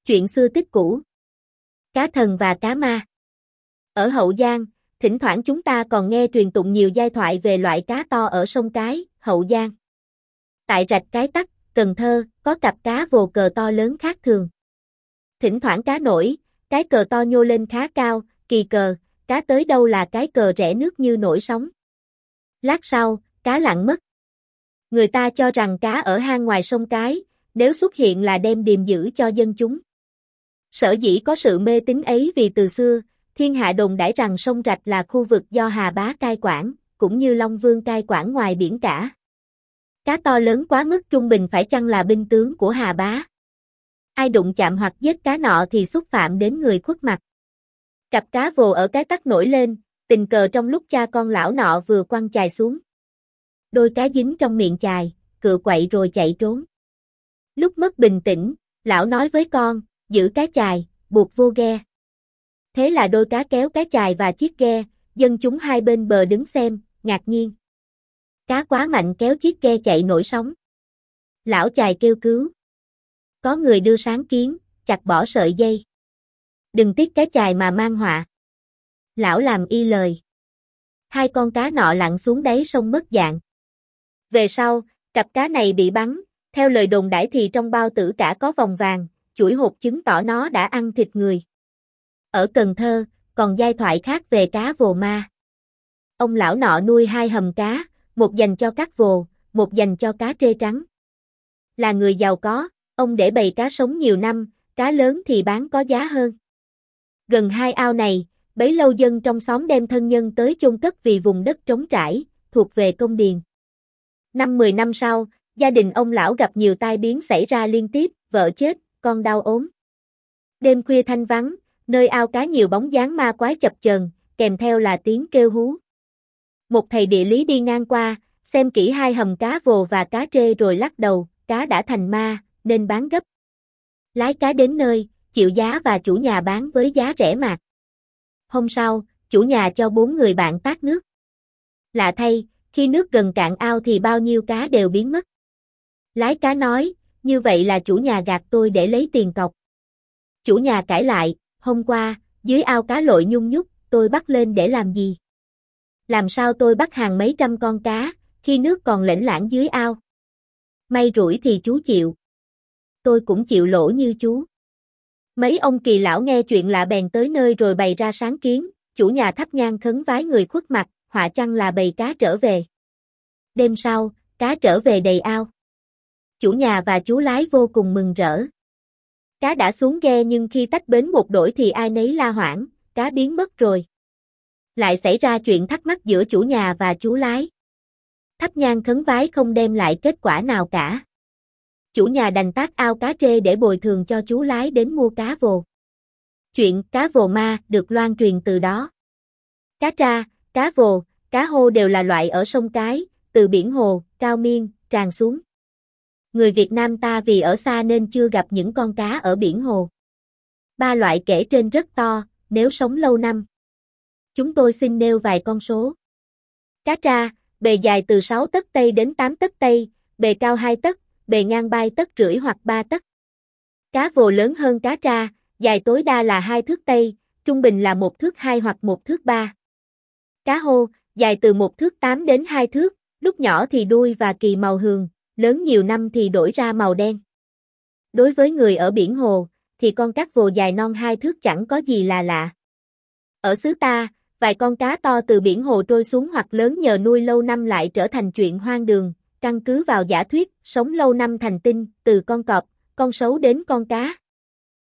Chuyện xưa tích cũ. Cá thần và cá ma. Ở Hậu Giang, thỉnh thoảng chúng ta còn nghe truyền tụng nhiều giai thoại về loại cá to ở sông Cái, Hậu Giang. Tại rạch Cái Tắc, Cần Thơ, có cặp cá vồ cờ to lớn khác thường. Thỉnh thoảng cá nổi, cái cờ to nhô lên khá cao, kỳ cờ, cá tới đâu là cái cờ rẽ nước như nổi sóng. Lát sau, cá lặn mất. Người ta cho rằng cá ở hang ngoài sông Cái, nếu xuất hiện là đem điềm dữ cho dân chúng. Sở dĩ có sự mê tín ấy vì từ xưa, thiên hạ đồn đãi rằng sông Rạch là khu vực do Hà Bá cai quản, cũng như Long Vương cai quản ngoài biển cả. Cá to lớn quá mức trung bình phải chăng là binh tướng của Hà Bá? Ai đụng chạm hoặc giết cá nọ thì xúc phạm đến người khuất mặt. Cặp cá vồ ở Cái Tắc nổi lên, tình cờ trong lúc cha con lão nọ vừa quăng chài xuống. Đôi cá dính trong miệng chài, cựa quậy rồi chạy trốn. Lúc mất bình tĩnh, lão nói với con, giữ cái chài, buộc vô ghe. Thế là đôi cá kéo cái chài và chiếc ghe, dân chúng hai bên bờ đứng xem, ngạc nhiên. Cá quá mạnh kéo chiếc ghe chạy nổi sóng. Lão chài kêu cứu. Có người đưa sáng kiến, chặt bỏ sợi dây. Đừng tiếc cái chài mà mang họa. Lão làm y lời. Hai con cá nọ lặn xuống đáy sông mất dạng. Về sau, cặp cá này bị bắn, theo lời đồn đãi thì trong bao tử cả có vòng vàng, chuỗi hột chứng tỏ nó đã ăn thịt người. Ở Cần Thơ, còn giai thoại khác về cá vồ ma. Ông lão nọ nuôi hai hầm cá, một dành cho các vồ, một dành cho cá trê trắng. Là người giàu có, ông để bầy cá sống nhiều năm, cá lớn thì bán có giá hơn. Gần hai ao này, bấy lâu dân trong xóm đem thân nhân tới chôn cất vì vùng đất trống trải, thuộc về công điền. 10 năm sau, gia đình ông lão gặp nhiều tai biến xảy ra liên tiếp, vợ chết, con đau ốm. Đêm khuya thanh vắng, nơi ao cá nhiều bóng dáng ma quái chập chờn, kèm theo là tiếng kêu hú. Một thầy địa lý đi ngang qua, xem kỹ hai hầm cá vồ và cá trê rồi lắc đầu, cá đã thành ma, nên bán gấp. Lái cá đến nơi, chịu giá và chủ nhà bán với giá rẻ mạt. Hôm sau, chủ nhà cho 4 người bạn tát nước. Lạ thay, khi nước gần cạn ao thì bao nhiêu cá đều biến mất. Lái cá nói, như vậy là chủ nhà gạt tôi để lấy tiền cọc. Chủ nhà cãi lại, hôm qua, dưới ao cá lội nhung nhúc, tôi bắt lên để làm gì? Làm sao tôi bắt hàng mấy trăm con cá, khi nước còn lễnh lãng dưới ao? May rủi thì chú chịu. Tôi cũng chịu lỗ như chú. Mấy ông kỳ lão nghe chuyện lạ bèn tới nơi rồi bày ra sáng kiến, chủ nhà thắp nhang khấn vái người khuất mặt, họa chăng là bầy cá trở về. Đêm sau, cá trở về đầy ao. Chủ nhà và chú lái vô cùng mừng rỡ. Cá đã xuống ghe nhưng khi tách bến một đổi thì ai nấy la hoảng, cá biến mất rồi. Lại xảy ra chuyện thắc mắc giữa chủ nhà và chú lái. Thắp nhang khấn vái không đem lại kết quả nào cả. Chủ nhà đành tát ao cá trê để bồi thường cho chú lái đến mua cá vồ. Chuyện cá vồ ma được loan truyền từ đó. Cá tra, cá vồ, cá hô đều là loại ở sông Cái, từ biển Hồ, Cao Miên, tràn xuống. Người Việt Nam ta vì ở xa nên chưa gặp những con cá ở biển Hồ. 3 loại kể trên rất to, nếu sống lâu năm. Chúng tôi xin nêu vài con số. Cá tra, bề dài từ 6 tấc Tây đến 8 tấc Tây, bề cao 2 tấc, bề ngang 3 tấc rưỡi hoặc 3 tấc. Cá vồ lớn hơn cá tra, dài tối đa là 2 thước Tây, trung bình là 1 thước 2 hoặc 1 thước 3. Cá hô, dài từ 1 thước 8 đến 2 thước, lúc nhỏ thì đuôi và kỳ màu hường, lớn nhiều năm thì đổi ra màu đen. Đối với người ở biển Hồ, thì con cá vồ dài non 2 thước chẳng có gì là lạ. Ở xứ ta, vài con cá to từ biển Hồ trôi xuống hoặc lớn nhờ nuôi lâu năm lại trở thành chuyện hoang đường, căn cứ vào giả thuyết, sống lâu năm thành tinh, từ con cọp, con sấu đến con cá.